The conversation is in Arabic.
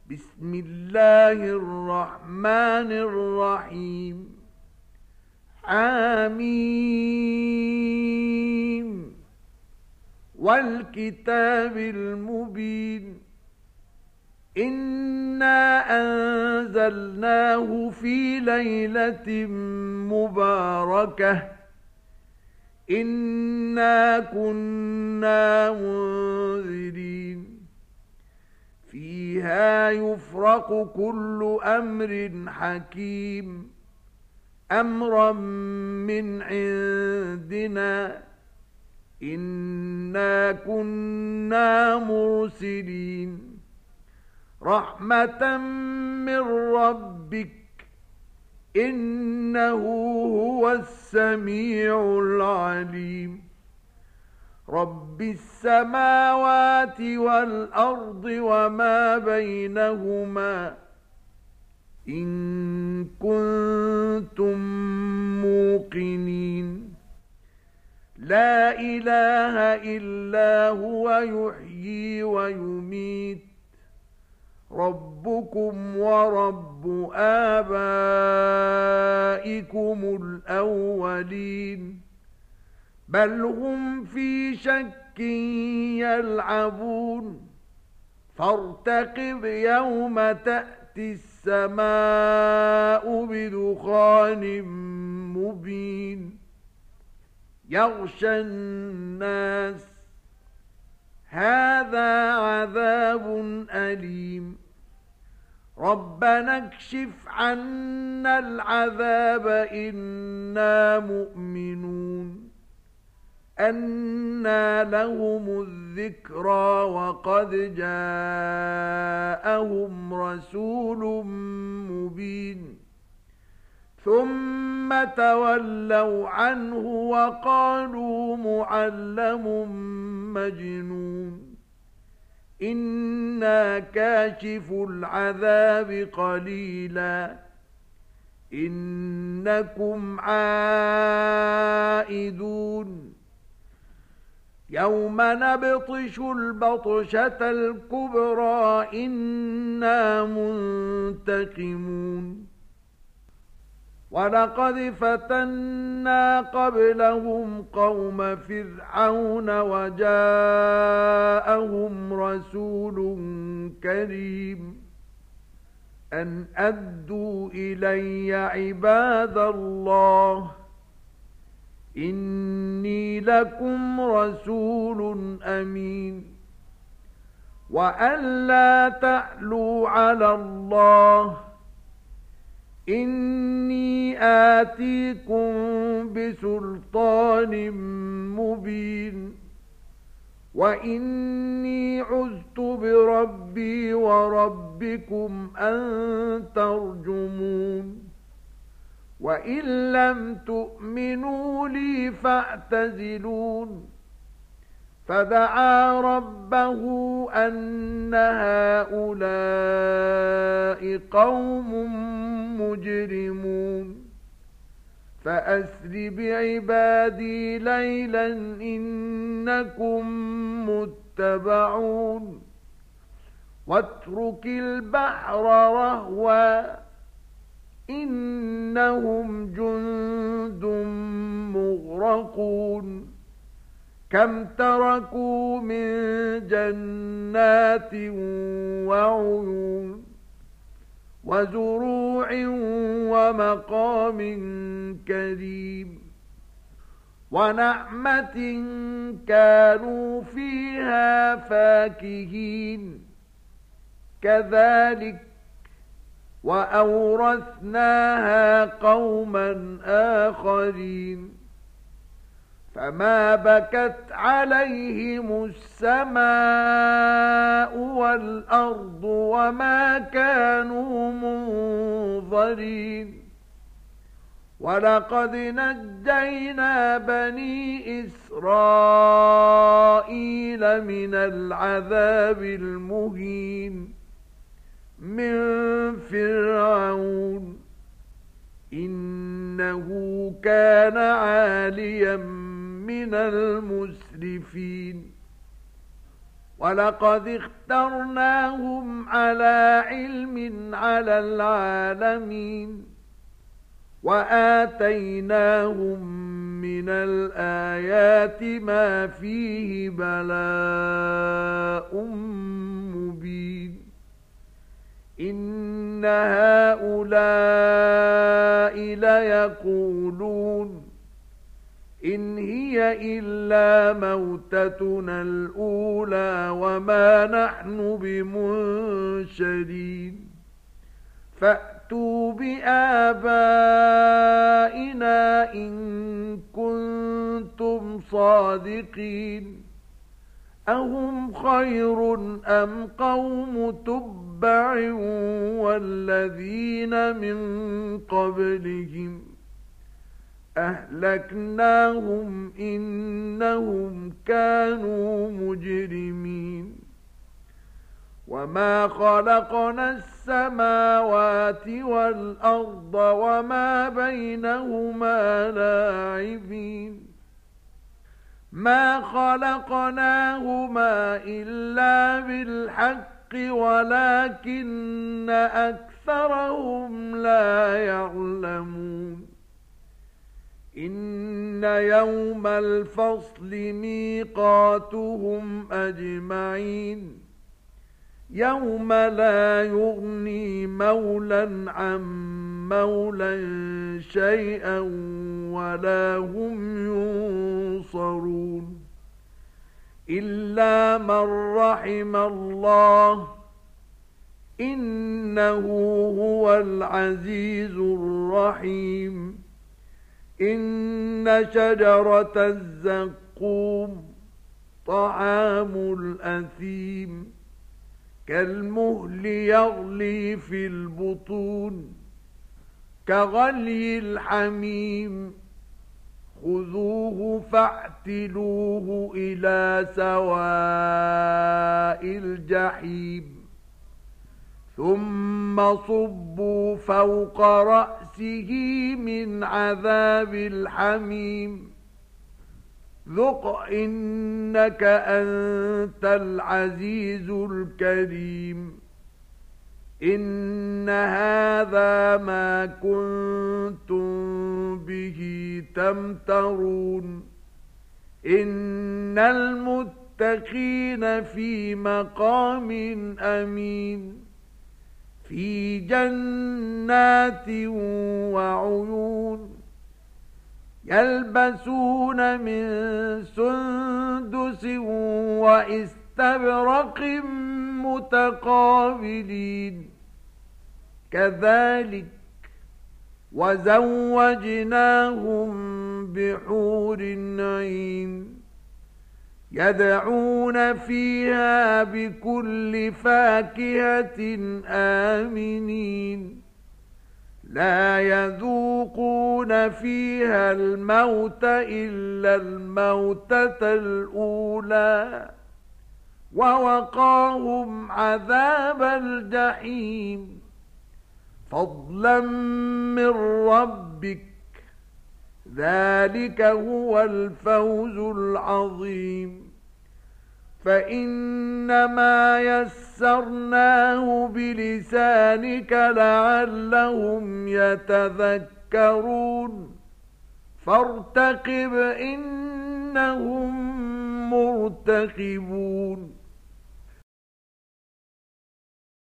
بسم الله الرحمن الرحيم. حميم والكتاب المبين. إنا أنزلناه في ليلة مباركة إنا كنا منذرين فيها يفرق كل أمر حكيم أمرا من عندنا إنا كنا مرسلين رحمة من ربك إنه هو السميع العليم. رب السماوات والأرض وما بينهما إن كنتم موقنين. لا إله إلا هو يحيي ويميت ربكم ورب آبائكم الأولين بل هم في شك يلعبون فارتقب يوم تأتي السماء بدخان مبين يغشى الناس هذا عذاب أليم ربنا اكشف عنا العذاب إنا مؤمنون. أنى لهم الذكرى وقد جاءهم رسول مبين ثم تولوا عنه وقالوا معلم مجنون إنا كاشف العذاب قليلا إنكم عائدون يوم نبطش البطشة الكبرى إنا منتقمون. ولقد فتنا قبلهم قوم فرعون وجاءهم رسول كريم أن أدوا إلي عباد الله إني لكم رسول أمين وأن لا تعلوا على الله إني آتيكم بسلطان مبين وإني عذت بربي وربكم أن ترجمون وإن لم تؤمنوا لي فاعتزلون. فدعا ربه أن هؤلاء قوم مجرمون فأسر بعبادي ليلا إنكم متبعون واترك البحر رهوا إنهم جند مغرقون كم تركوا من جنات وعيون وزروع ومقام كريم ونعمة كانوا فيها فاكهين كذلك وأورثناها قوما آخرين فما بكت عليهم السماء والأرض وما كانوا منظرين. ولقد نجينا بني إسرائيل من العذاب المهين من فرعون إنه كان عاليا من المسرفين ولقد اخترناهم على علم على العالمين وآتيناهم من الآيات ما فيه بلاء مبين إن هؤلاء ليقولون إن هي إلا موتتنا الأولى وما نحن بمنشرين فأتوا بآبائنا إن كنتم صادقين أهم خير أم قوم تبع والذين من قبلهم أهلكناهم إنهم كانوا مجرمين وما خلقنا السماوات والأرض وما بينهما لاعبين ما خلقناهما إلا بالحق ولكن أكثرهم لا يعلمون إن يوم الفصل ميقاتهم أجمعين يوم لا يغني مولى عن مولى شيئا ولا هم ينصرون إلا من رحم الله إنه هو العزيز الرحيم إن شجرة الزقوم طعام الأثيم كالمهل يغلي في البطون كغلي الحميم خذوه فاعتلوه إلى سواء الجحيم ثم صبوا فوق رأسه من عذاب الحميم ذق إنك أنت العزيز الكريم إن هذا ما كنتم به تمترون إن المتقين في مقام أمين في جنات وعيون يلبسون من سندس وإستبرق متقابلين كذلك وزوجناهم بحور عين يدعون فيها بكل فاكهة آمنين لا يذوقون فيها الموت إلا الموتة الأولى ووقاهم عذاب الجحيم فضلا من ربك ذلك هو الفوز العظيم فإنما يسرناه بلسانك لعلهم يتذكرون فارتقب إنهم مرتقبون